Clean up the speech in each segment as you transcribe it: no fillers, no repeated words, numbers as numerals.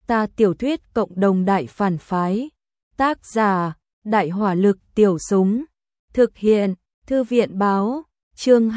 Ta tiểu thuyết cộng đồng đại phản phái. Tác giả: Đại hỏa lực tiểu súng. Thực hiện: Thư viện báo. Chương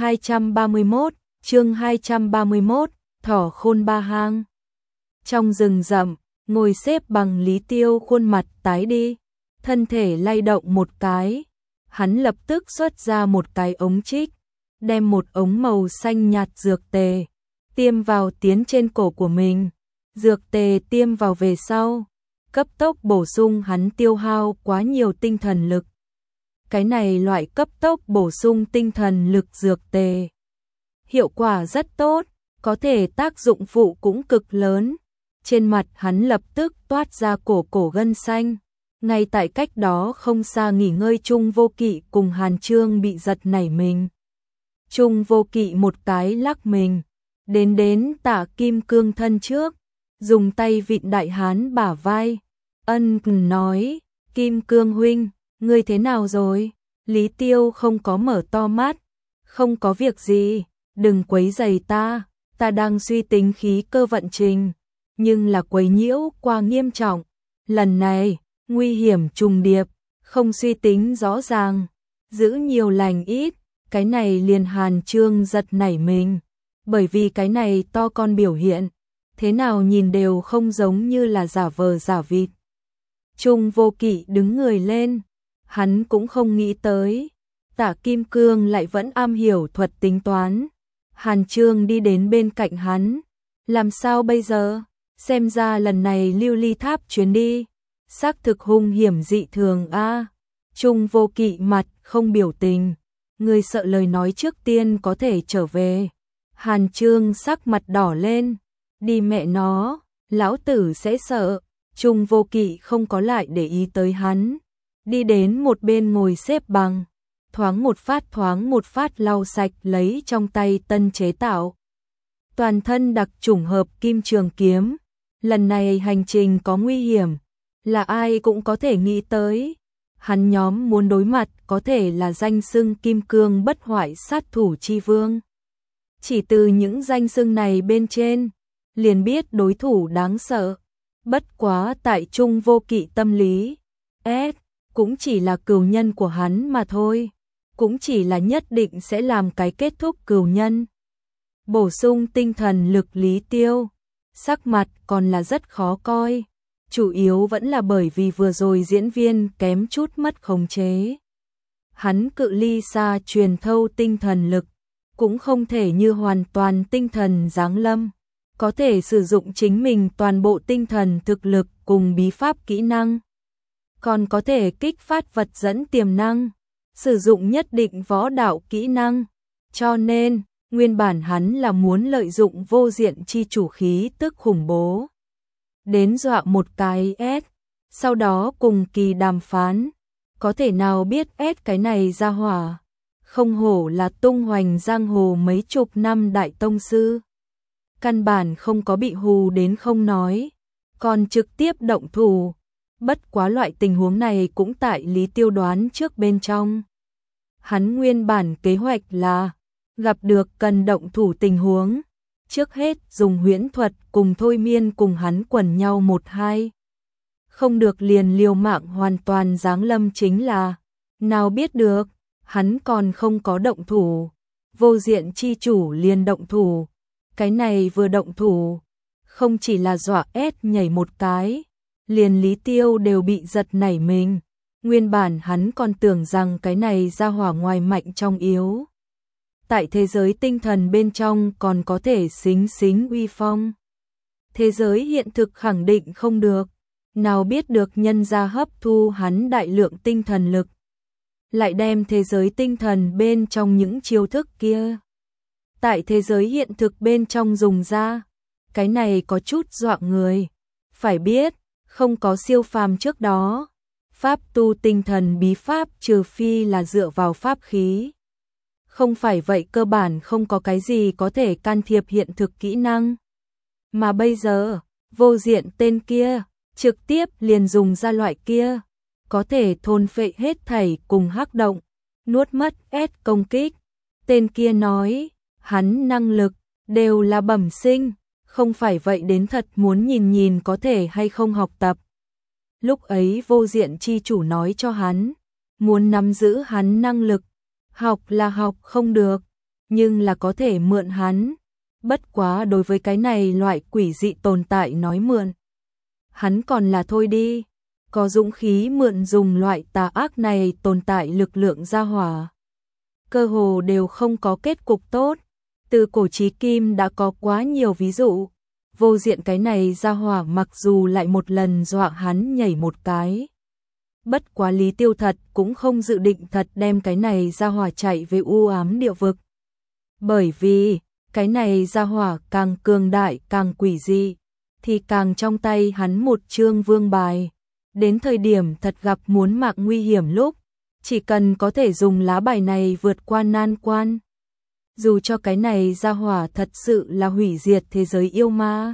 231, Thỏ khôn ba hang. Trong rừng rậm, ngồi xếp bằng Lý Tiêu khuôn mặt tái đi, thân thể lay động một cái, hắn lập tức xuất ra một cái ống trích, đem một ống màu xanh nhạt dược tề tiêm vào tiến trên cổ của mình. Dược tề tiêm vào về sau, cấp tốc bổ sung hắn tiêu hao quá nhiều tinh thần lực. Cái này loại cấp tốc bổ sung tinh thần lực dược tề, hiệu quả rất tốt, có thể tác dụng phụ cũng cực lớn. Trên mặt hắn lập tức toát ra cổ gân xanh. Ngay tại cách đó không xa nghỉ ngơi Trung Vô Kỵ cùng Hàn Chương bị giật nảy mình. Trung Vô Kỵ một cái lắc mình, đến Tạ Kim Cương thân trước, dùng tay vịn đại hán bả vai, ân cần nói: Kim Cương huynh, ngươi thế nào rồi? Lý Tiêu không có mở to mắt, không có việc gì, đừng quấy rầy ta đang suy tính khí cơ vận trình, nhưng là quấy nhiễu quá nghiêm trọng, lần này nguy hiểm trùng điệp, không suy tính rõ ràng, giữ nhiều lành ít. Cái này liền Hàn Chương giật nảy mình, bởi vì cái này to con biểu hiện, thế nào nhìn đều không giống như là giả vờ giả vịt. Trung Vô Kỵ đứng người lên, hắn cũng không nghĩ tới Tạ Kim Cương lại vẫn am hiểu thuật tính toán. Hàn Chương đi đến bên cạnh hắn, làm sao bây giờ? Xem ra lần này Lưu Ly Tháp chuyến đi xác thực hung hiểm dị thường a. Trung Vô Kỵ mặt không biểu tình, người sợ lời nói trước tiên có thể trở về. Hàn Chương sắc mặt đỏ lên, đi mẹ nó, lão tử sẽ sợ. Trung Vô Kỵ không có lại để ý tới hắn, đi đến một bên ngồi xếp bằng, thoáng một phát lau sạch lấy trong tay tân chế tạo toàn thân đặc chủng hợp kim trường kiếm. Lần này hành trình có nguy hiểm, là ai cũng có thể nghĩ tới. Hắn nhóm muốn đối mặt có thể là danh xưng kim cương bất hoại sát thủ chi vương. Chỉ từ những danh xưng này bên trên, liền biết đối thủ đáng sợ. Bất quá tại Trung Vô Kỵ tâm lý, cũng chỉ là cừu nhân của hắn mà thôi, cũng chỉ là nhất định sẽ làm cái kết thúc cừu nhân. Bổ sung tinh thần lực Lý Tiêu, sắc mặt còn là rất khó coi, chủ yếu vẫn là bởi vì vừa rồi diễn viên kém chút mất khống chế. Hắn cự ly xa truyền thâu tinh thần lực, cũng không thể như hoàn toàn tinh thần giáng lâm, có thể sử dụng chính mình toàn bộ tinh thần thực lực cùng bí pháp kỹ năng, còn có thể kích phát vật dẫn tiềm năng, sử dụng nhất định võ đạo kỹ năng. Cho nên, nguyên bản hắn là muốn lợi dụng vô diện chi chủ khí tức khủng bố đến dọa một cái sau đó cùng kỳ đàm phán. Có thể nào biết cái này ra hỏa, không hổ là tung hoành giang hồ mấy chục năm đại tông sư, căn bản không có bị hù đến không nói, còn trực tiếp động thủ. Bất quá loại tình huống này cũng tại Lý Tiêu đoán trước bên trong. Hắn nguyên bản kế hoạch là gặp được cần động thủ tình huống, trước hết dùng huyễn thuật cùng thôi miên cùng hắn quần nhau 1-2. Không được liền liều mạng hoàn toàn giáng lâm chính là. Nào biết được, hắn còn không có động thủ, vô diện chi chủ liền động thủ. Cái này vừa động thủ, không chỉ là dọa nhảy một cái, liền Lý Tiêu đều bị giật nảy mình. Nguyên bản hắn còn tưởng rằng cái này ra hỏa ngoài mạnh trong yếu, tại thế giới tinh thần bên trong còn có thể xính uy phong. Thế giới hiện thực khẳng định không được, nào biết được nhân gia hấp thu hắn đại lượng tinh thần lực, lại đem thế giới tinh thần bên trong những chiêu thức kia tại thế giới hiện thực bên trong dùng ra. Cái này có chút dọa người. Phải biết, không có siêu phàm trước đó, pháp tu tinh thần bí pháp trừ phi là dựa vào pháp khí. Không phải vậy cơ bản không có cái gì có thể can thiệp hiện thực kỹ năng. Mà bây giờ, vô diện tên kia, trực tiếp liền dùng ra loại kia, có thể thôn phệ hết thảy cùng hắc động, nuốt mất công kích. Tên kia nói, hắn năng lực đều là bẩm sinh, không phải vậy đến thật muốn nhìn nhìn có thể hay không học tập. Lúc ấy Vô Diện chi chủ nói cho hắn, muốn nắm giữ hắn năng lực, học là học không được, nhưng là có thể mượn hắn. Bất quá đối với cái này loại quỷ dị tồn tại nói mượn, hắn còn là thôi đi, có dũng khí mượn dùng loại tà ác này tồn tại lực lượng gia hỏa. Cơ hồ đều không có kết cục tốt, từ cổ chí kim đã có quá nhiều ví dụ. Vô Diện cái này gia hỏa mặc dù lại một lần dọa hắn nhảy một cái. Bất quá Lý Tiêu thật cũng không dự định thật đem cái này gia hỏa chạy về u ám địa vực. Bởi vì, cái này gia hỏa càng cường đại càng quỷ dị, thì càng trong tay hắn một chương vương bài. Đến thời điểm thật gặp muốn mạng nguy hiểm lúc, chỉ cần có thể dùng lá bài này vượt qua nan quan. Dù cho cái này gia hỏa thật sự là hủy diệt thế giới yêu ma.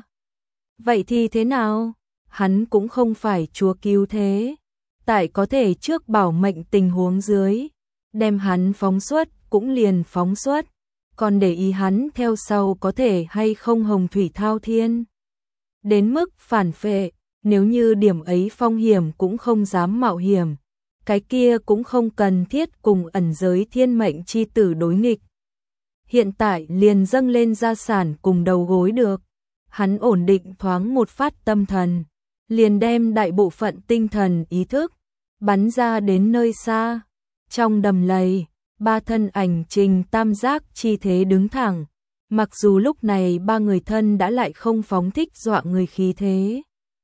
Vậy thì thế nào? Hắn cũng không phải chúa cứu thế. Tại có thể trước bảo mệnh tình huống dưới, đem hắn phóng xuất cũng liền phóng xuất, còn để ý hắn theo sau có thể hay không hồng thủy thao thiên. Đến mức phản phệ, nếu như điểm ấy phong hiểm cũng không dám mạo hiểm, cái kia cũng không cần thiết cùng ẩn giới thiên mệnh chi tử đối nghịch. Hiện tại liền dâng lên gia sản cùng đầu gối được, hắn ổn định thoáng một phát tâm thần, liền đem đại bộ phận tinh thần ý thức bắn ra đến nơi xa. Trong đầm lầy, ba thân ảnh trình tam giác chi thế đứng thẳng, mặc dù lúc này ba người thân đã lại không phóng thích dọa người khí thế.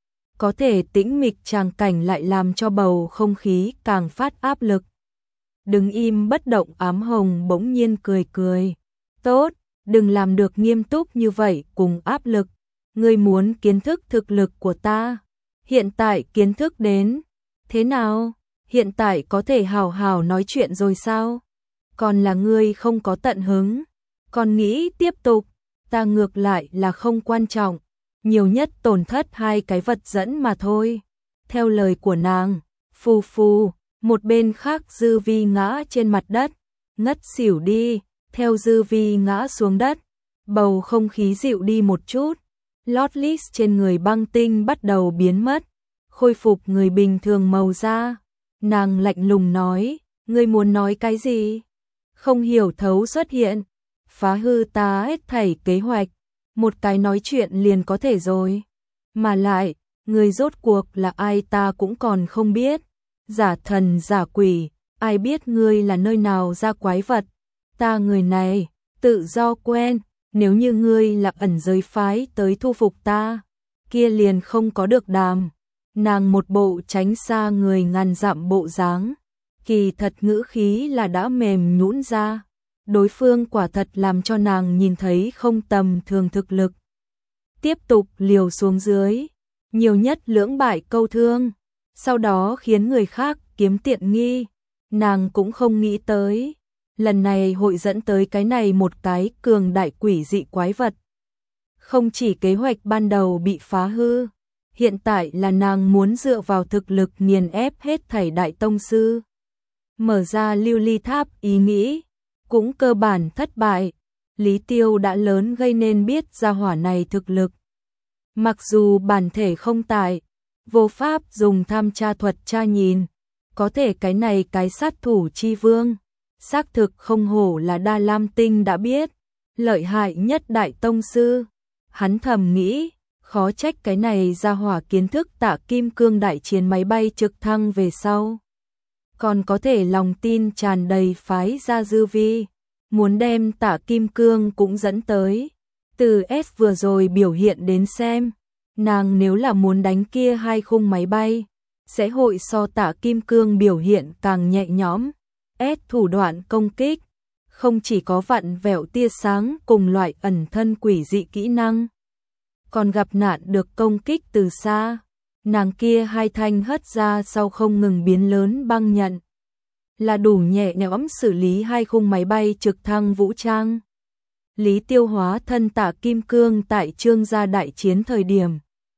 Có thể tĩnh mịch tràng cảnh lại làm cho bầu không khí càng phát áp lực. Đứng im bất động Ám Hồng bỗng nhiên cười cười. Tốt, đừng làm được nghiêm túc như vậy cùng áp lực. Ngươi muốn kiến thức thực lực của ta. Hiện tại kiến thức đến. Thế nào? Hiện tại có thể hào hào nói chuyện rồi sao? Còn là ngươi không có tận hứng. Còn nghĩ tiếp tục. Ta ngược lại là không quan trọng. Nhiều nhất tổn thất 2 cái vật dẫn mà thôi. Theo lời của nàng, phù phù, một bên khác Dư Vi ngã trên mặt đất, ngất xỉu đi, theo Dư Vi ngã xuống đất, bầu không khí dịu đi một chút, lót lít trên người băng tinh bắt đầu biến mất, khôi phục người bình thường màu da. Nàng lạnh lùng nói, ngươi muốn nói cái gì? Không hiểu thấu xuất hiện, phá hư ta hết thảy kế hoạch. Một cái nói chuyện liền có thể rồi. Mà lại, người rốt cuộc là ai ta cũng còn không biết. Giả thần giả quỷ, ai biết ngươi là nơi nào ra quái vật. Ta người này, tự do quen, nếu như ngươi là ẩn giới phái tới thu phục ta, kia liền không có được đàm. Nàng một bộ tránh xa người ngàn dặm bộ dáng, kỳ thật ngữ khí là đã mềm nhũn ra. Đối phương quả thật làm cho nàng nhìn thấy không tầm thường thực lực. Tiếp tục liều xuống dưới, nhiều nhất lưỡng bại câu thương, sau đó khiến người khác kiếm tiện nghi. Nàng cũng không nghĩ tới, lần này hội dẫn tới cái này một cái cường đại quỷ dị quái vật. Không chỉ kế hoạch ban đầu bị phá hư, hiện tại là nàng muốn dựa vào thực lực nghiền ép hết thảy đại tông sư. Mở ra lưu ly tháp ý nghĩ cũng cơ bản thất bại. Lý Tiêu đã lớn gây nên biết gia hỏa này thực lực. Mặc dù bản thể không tại, vô pháp dùng tham tra thuật tra nhìn, có thể cái này cái sát thủ chi vương, xác thực không hổ là Đa Lam Tinh đã biết, lợi hại nhất đại tông sư. Hắn thầm nghĩ, khó trách cái này gia hỏa kiến thức Tạ Kim Cương đại chiến máy bay trực thăng về sau. Còn có thể lòng tin tràn đầy phái ra Dư Vi, muốn đem Tạ Kim Cương cũng dẫn tới. Từ S vừa rồi biểu hiện đến xem, nàng nếu là muốn đánh kia 2 khung máy bay, sẽ hội so Tạ Kim Cương biểu hiện càng nhẹ nhõm. S thủ đoạn công kích, không chỉ có vặn vẹo tia sáng cùng loại ẩn thân quỷ dị kỹ năng, còn gặp nạn được công kích từ xa. Nàng kia 2 thanh hất ra sau không ngừng biến lớn băng nhận, là đủ nhẹ nhõm xử lý 2 khung máy bay trực thăng vũ trang. Lý Tiêu hóa thân Tạ Kim Cương tại Trương gia đại chiến thời điểm,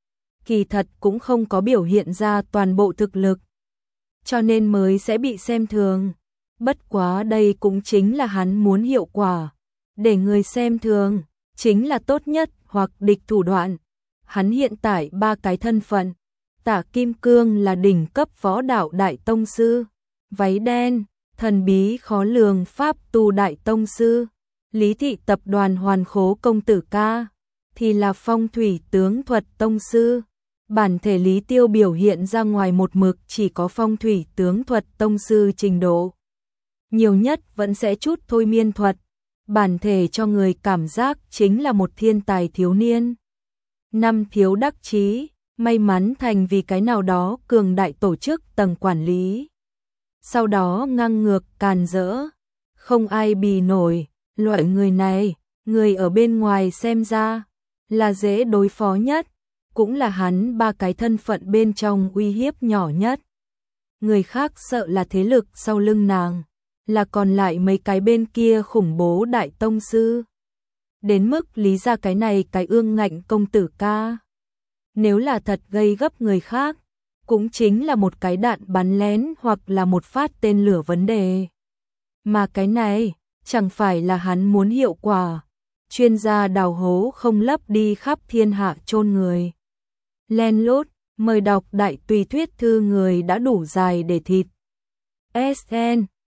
kỳ thật cũng không có biểu hiện ra toàn bộ thực lực, cho nên mới sẽ bị xem thường. Bất quá đây cũng chính là hắn muốn hiệu quả, để người xem thường, chính là tốt nhất hoặc địch thủ đoạn. Hắn hiện tại ba cái thân phận. Tả Kim Cương là đỉnh cấp võ đạo đại tông sư, váy đen, thần bí khó lường pháp tu đại tông sư. Lý thị tập đoàn Hoàn Khố công tử ca thì là phong thủy tướng thuật tông sư. Bản thể Lý Tiêu biểu hiện ra ngoài một mực chỉ có phong thủy tướng thuật tông sư trình độ. Nhiều nhất vẫn sẽ chút thôi miên thuật. Bản thể cho người cảm giác chính là một thiên tài thiếu niên. Năm thiếu đắc chí, may mắn thành vì cái nào đó cường đại tổ chức tầng quản lý. Sau đó ngang ngược càn rỡ, không ai bì nổi. Loại người này, người ở bên ngoài xem ra là dễ đối phó nhất, cũng là hắn ba cái thân phận bên trong uy hiếp nhỏ nhất. Người khác sợ là thế lực sau lưng nàng, là còn lại mấy cái bên kia khủng bố đại tông sư. Đến mức lý ra cái này cái ương ngạnh công tử ca. Nếu là thật gây gấp người khác, cũng chính là một cái đạn bắn lén hoặc là một phát tên lửa vấn đề. Mà cái này, chẳng phải là hắn muốn hiệu quả. Chuyên gia đào hố không lấp đi khắp thiên hạ chôn người. Len lút, mời đọc đại tùy thuyết thư người đã đủ dài để thịt. SN